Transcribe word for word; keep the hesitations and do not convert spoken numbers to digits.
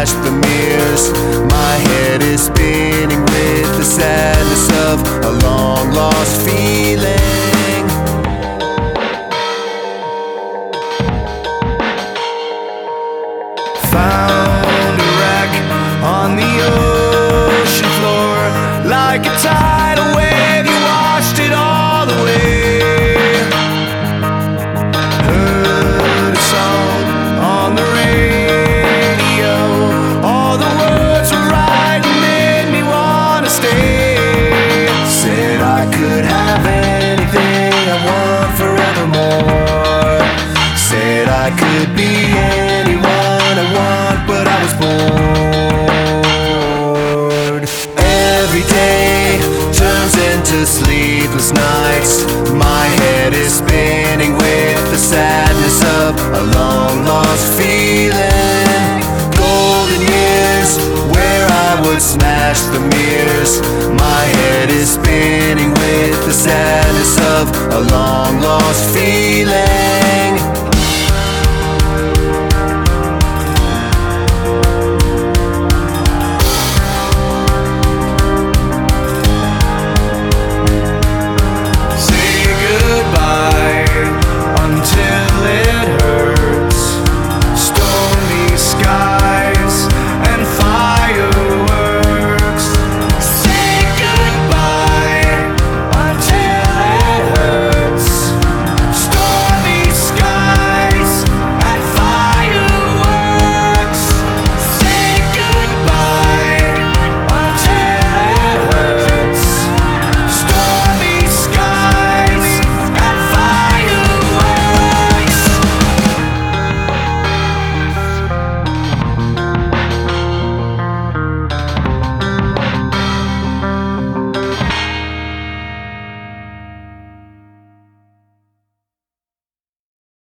smash the mirrors. My head is spinning with the sadness of a long lost feeling. Found a wreck on the ocean floor, like a tidal wave, you washed it all away. Heard a song on the radio, all the words were right and made me wanna stay. Said I could have anything I want forevermore. Said I could be anyone I want, but I was bored. Every day turns into sleepless nights. My head is spinning with the sadness of a long lost feeling. Golden years where I would smash the mirrors. My head is spinning with the sadness of a long lost feeling.